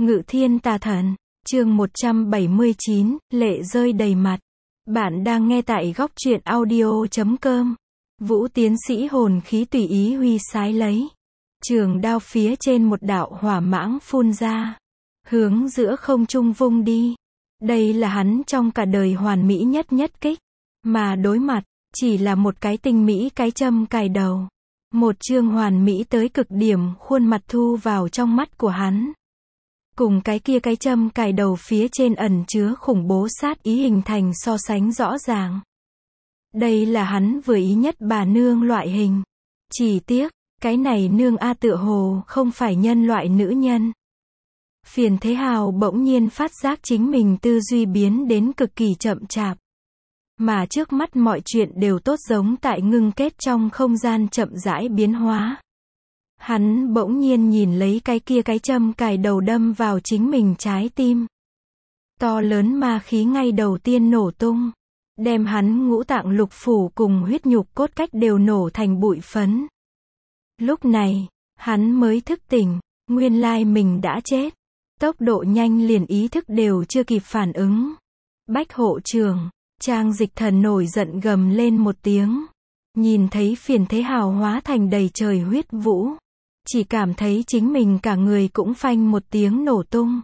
Ngự thiên tà thần, chương 179, lệ rơi đầy mặt. Bạn đang nghe tại góc truyện audio.com. Vũ tiến sĩ hồn khí tùy ý huy sái lấy. Trường đao phía trên một đạo hỏa mãng phun ra. Hướng giữa không trung vung đi. Đây là hắn trong cả đời hoàn mỹ nhất kích. Mà đối mặt, chỉ là một cái tinh mỹ cái châm cài đầu. Một chương hoàn mỹ tới cực điểm khuôn mặt thu vào trong mắt của hắn. Cùng cái kia cái châm cài đầu phía trên ẩn chứa khủng bố sát ý hình thành so sánh rõ ràng. Đây là hắn vừa ý nhất bà nương loại hình. Chỉ tiếc, cái này nương A tựa hồ không phải nhân loại nữ nhân. Phiền Thế Hào bỗng nhiên phát giác chính mình tư duy biến đến cực kỳ chậm chạp. Mà trước mắt mọi chuyện đều tốt giống tại ngưng kết trong không gian chậm rãi biến hóa. Hắn bỗng nhiên nhìn lấy cái kia cái châm cài đầu đâm vào chính mình trái tim. To lớn ma khí ngay đầu tiên nổ tung. Đem hắn ngũ tạng lục phủ cùng huyết nhục cốt cách đều nổ thành bụi phấn. Lúc này, hắn mới thức tỉnh, nguyên lai mình đã chết. Tốc độ nhanh liền ý thức đều chưa kịp phản ứng. Bách hộ trường, Trang Dịch Thần nổi giận gầm lên một tiếng. Nhìn thấy Phiền Thế Hào hóa thành đầy trời huyết vũ. Chỉ cảm thấy chính mình cả người cũng phanh một tiếng nổ tung.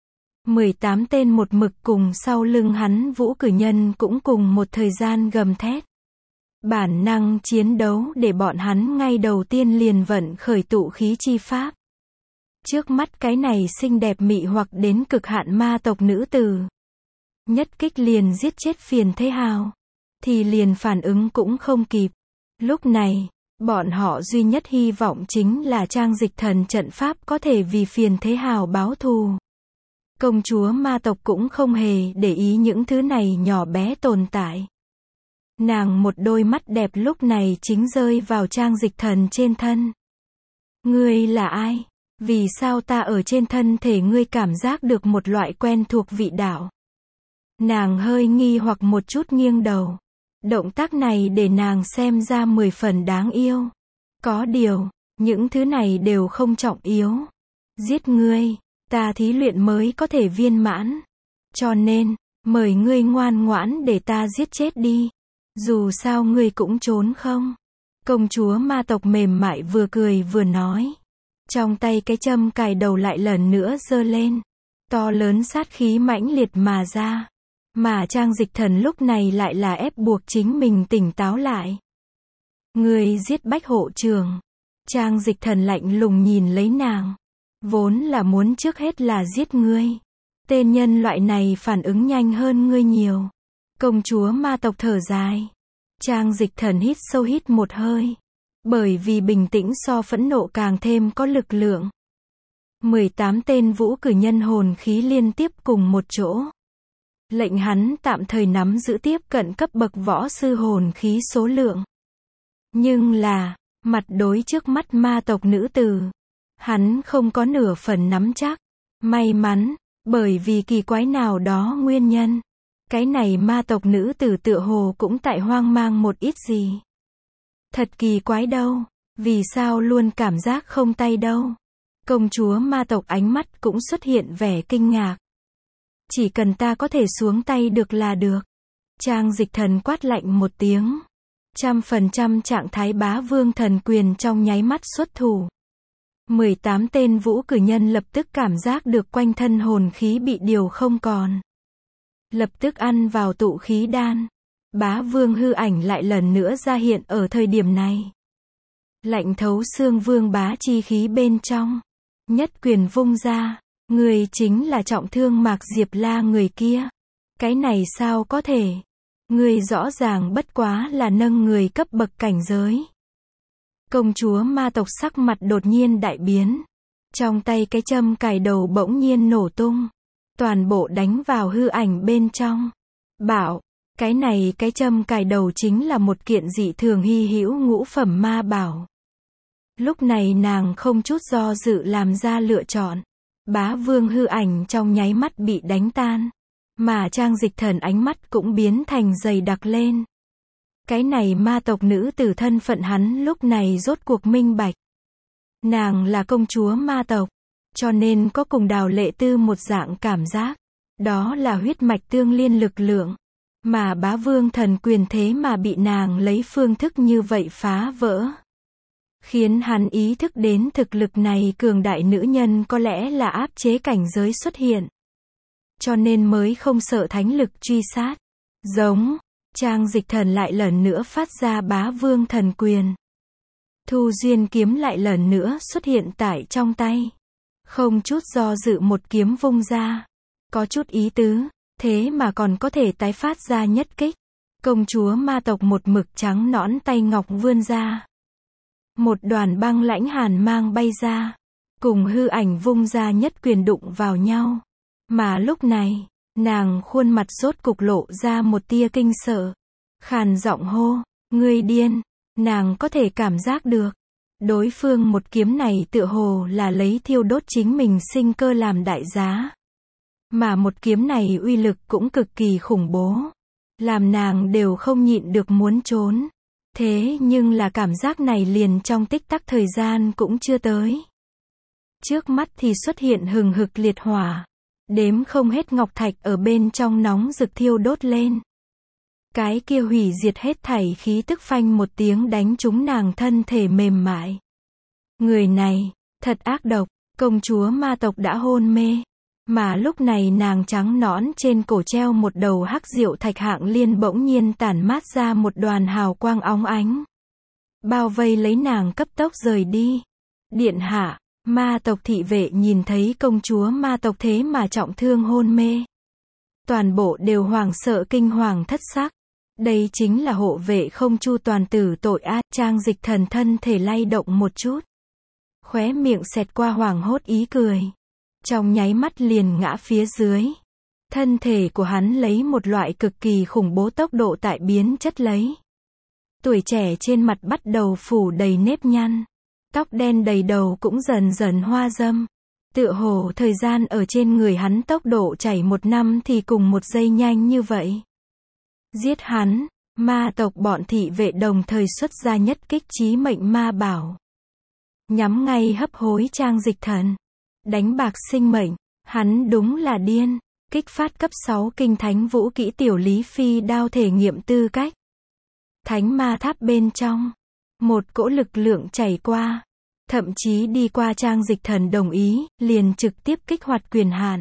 18 tên một mực cùng sau lưng hắn Vũ cử nhân cũng cùng một thời gian gầm thét. Bản năng chiến đấu để bọn hắn ngay đầu tiên liền vận khởi tụ khí chi pháp. Trước mắt cái này xinh đẹp mị hoặc đến cực hạn ma tộc nữ tử. Nhất kích liền giết chết Phiền Thế Hào. Thì liền phản ứng cũng không kịp. Lúc này, bọn họ duy nhất hy vọng chính là Trang Dịch Thần trận pháp có thể vì Phiền Thế Hào báo thù. Công chúa ma tộc cũng không hề để ý những thứ này nhỏ bé tồn tại. Nàng một đôi mắt đẹp lúc này chính rơi vào Trang Dịch Thần trên thân. Ngươi là ai? Vì sao ta ở trên thân thể ngươi cảm giác được một loại quen thuộc vị đạo? Nàng hơi nghi hoặc một chút nghiêng đầu. Động tác này để nàng xem ra 10 phần đáng yêu. Có điều, những thứ này đều không trọng yếu. Giết ngươi, ta thí luyện mới có thể viên mãn. Cho nên, mời ngươi ngoan ngoãn để ta giết chết đi. Dù sao ngươi cũng trốn không. Công chúa ma tộc mềm mại vừa cười vừa nói. Trong tay cái châm cài đầu lại lần nữa giơ lên. To lớn sát khí mãnh liệt mà ra. Mà Trang Dịch Thần lúc này lại là ép buộc chính mình tỉnh táo lại. Ngươi giết Bách hộ trường. Trang Dịch Thần lạnh lùng nhìn lấy nàng. Vốn là muốn trước hết là giết ngươi. Tên nhân loại này phản ứng nhanh hơn ngươi nhiều. Công chúa ma tộc thở dài. Trang Dịch Thần hít sâu hít một hơi. Bởi vì bình tĩnh so phẫn nộ càng thêm có lực lượng. 18 tên vũ cử nhân hồn khí liên tiếp cùng một chỗ. Lệnh hắn tạm thời nắm giữ tiếp cận cấp bậc võ sư hồn khí số lượng. Nhưng là, mặt đối trước mắt ma tộc nữ tử. Hắn không có nửa phần nắm chắc. May mắn, bởi vì kỳ quái nào đó nguyên nhân. Cái này ma tộc nữ tử tựa hồ cũng tại hoang mang một ít gì. Thật kỳ quái đâu, vì sao luôn cảm giác không tay đâu. Công chúa ma tộc ánh mắt cũng xuất hiện vẻ kinh ngạc. Chỉ cần ta có thể xuống tay được là được. Trang Dịch Thần quát lạnh một tiếng. 100% trạng thái bá vương thần quyền trong nháy mắt xuất thủ. 18 tên vũ cử nhân lập tức cảm giác được quanh thân hồn khí bị điều không còn. Lập tức ăn vào tụ khí đan. Bá vương hư ảnh lại lần nữa ra hiện ở thời điểm này. Lạnh thấu xương vương bá chi khí bên trong. Nhất quyền vung ra. Người chính là trọng thương Mạc Diệp La người kia. Cái này sao có thể? Người rõ ràng bất quá là nâng người cấp bậc cảnh giới. Công chúa ma tộc sắc mặt đột nhiên đại biến. Trong tay cái châm cài đầu bỗng nhiên nổ tung. Toàn bộ đánh vào hư ảnh bên trong. Bảo, cái này cái châm cài đầu chính là một kiện dị thường hy hữu ngũ phẩm ma bảo. Lúc này nàng không chút do dự làm ra lựa chọn. Bá vương hư ảnh trong nháy mắt bị đánh tan. Mà Trang Dịch Thần ánh mắt cũng biến thành dày đặc lên. Cái này ma tộc nữ tử thân phận hắn lúc này rốt cuộc minh bạch. Nàng là công chúa ma tộc. cho nên có cùng Đào Lệ Tư một dạng cảm giác. Đó là huyết mạch tương liên lực lượng. Mà Bá Vương thần quyền thế mà bị nàng lấy phương thức như vậy phá vỡ. Khiến hắn ý thức đến thực lực này cường đại nữ nhân có lẽ là áp chế cảnh giới xuất hiện. Cho nên mới không sợ thánh lực truy sát. Giống, Trang Dịch Thần lại lần nữa phát ra Bá Vương thần quyền. Thu Duyên kiếm lại lần nữa xuất hiện tại trong tay. Không chút do dự một kiếm vung ra. Có chút ý tứ, thế mà còn có thể tái phát ra nhất kích. Công chúa ma tộc một mực trắng nõn tay ngọc vươn ra. Một đoàn băng lãnh hàn mang bay ra. Cùng hư ảnh vung ra nhất quyền đụng vào nhau. Mà lúc này, nàng khuôn mặt rốt cục lộ ra một tia kinh sợ. Khàn giọng hô, ngươi điên. Nàng có thể cảm giác được. Đối phương một kiếm này tựa hồ là lấy thiêu đốt chính mình sinh cơ làm đại giá. Mà một kiếm này uy lực cũng cực kỳ khủng bố. Làm nàng đều không nhịn được muốn trốn. Thế nhưng là cảm giác này liền trong tích tắc thời gian cũng chưa tới. Trước mắt thì xuất hiện hừng hực liệt hỏa. Đếm không hết ngọc thạch ở bên trong nóng rực thiêu đốt lên. Cái kia hủy diệt hết thảy khí tức phanh một tiếng đánh trúng nàng thân thể mềm mại. Người này, thật ác độc, công chúa ma tộc đã hôn mê. Mà lúc này nàng trắng nõn trên cổ treo một đầu hắc diệu thạch hạng liên bỗng nhiên tản mát ra một đoàn hào quang óng ánh. Bao vây lấy nàng cấp tốc rời đi. Điện hạ, ma tộc thị vệ nhìn thấy công chúa ma tộc thế mà trọng thương hôn mê. Toàn bộ đều hoảng sợ kinh hoàng thất sắc. Đây chính là hộ vệ không chu toàn tử tội a. Trang Dịch Thần thân thể lay động một chút. Khóe miệng xẹt qua hoảng hốt ý cười. Trong nháy mắt liền ngã phía dưới. Thân thể của hắn lấy một loại cực kỳ khủng bố tốc độ tại biến chất lấy. Tuổi trẻ trên mặt bắt đầu phủ đầy nếp nhăn. Tóc đen đầy đầu cũng dần dần hoa râm. Tựa hồ thời gian ở trên người hắn tốc độ chảy 1 năm thì cùng 1 giây nhanh như vậy. Giết hắn, ma tộc bọn thị vệ đồng thời xuất ra nhất kích chí mệnh ma bảo. Nhắm ngay hấp hối Trang Dịch Thần. Đánh bạc sinh mệnh, hắn đúng là điên. Kích phát cấp 6 kinh thánh vũ kỹ tiểu lý phi đao thể nghiệm tư cách. Thánh ma tháp bên trong. Một cỗ lực lượng chảy qua. Thậm chí đi qua Trang Dịch Thần đồng ý, liền trực tiếp kích hoạt quyền hạn.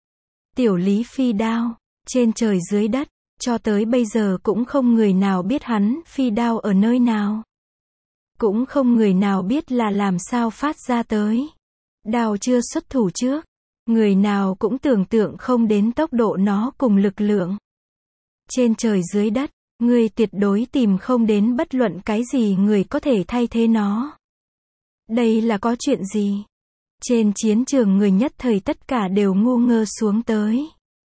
Tiểu lý phi đao, trên trời dưới đất, cho tới bây giờ cũng không người nào biết hắn phi đao ở nơi nào. Cũng không người nào biết là làm sao phát ra tới. Đao chưa xuất thủ trước, người nào cũng tưởng tượng không đến tốc độ nó cùng lực lượng. Trên trời dưới đất, người tuyệt đối tìm không đến bất luận cái gì người có thể thay thế nó. Đây là có chuyện gì? Trên chiến trường người nhất thời tất cả đều ngu ngơ xuống tới.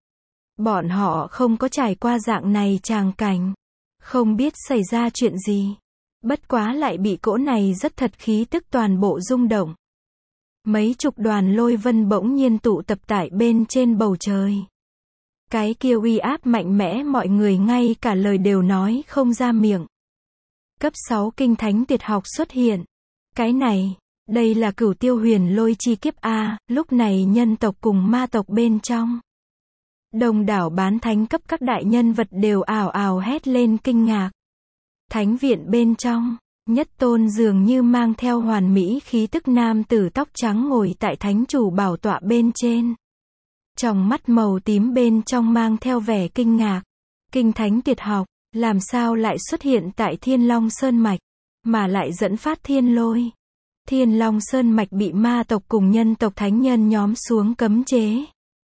Bọn họ không có trải qua dạng này tràng cảnh. Không biết xảy ra chuyện gì. Bất quá lại bị cỗ này rất thật khí tức toàn bộ rung động. Mấy chục đoàn lôi vân bỗng nhiên tụ tập tại bên trên bầu trời. Cái kia uy áp mạnh mẽ mọi người ngay cả lời đều nói không ra miệng. Cấp 6 kinh thánh tuyệt học xuất hiện. Cái này, đây là Cửu Tiêu Huyền Lôi chi kiếp a. Lúc này nhân tộc cùng ma tộc bên trong. Đông đảo bán thánh cấp các đại nhân vật đều ào ào hét lên kinh ngạc. Thánh viện bên trong, nhất tôn dường như mang theo hoàn mỹ khí tức nam tử tóc trắng ngồi tại thánh chủ bảo tọa bên trên. Trong mắt màu tím bên trong mang theo vẻ kinh ngạc. Kinh thánh tuyệt học, làm sao lại xuất hiện tại Thiên Long Sơn Mạch, mà lại dẫn phát thiên lôi. Thiên Long Sơn Mạch bị ma tộc cùng nhân tộc thánh nhân nhóm xuống cấm chế.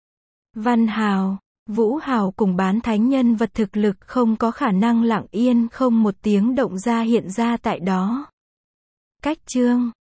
Văn Hào, Vũ Hào cùng bán thánh nhân vật thực lực không có khả năng lặng yên không một tiếng động ra hiện ra tại đó. Cách chương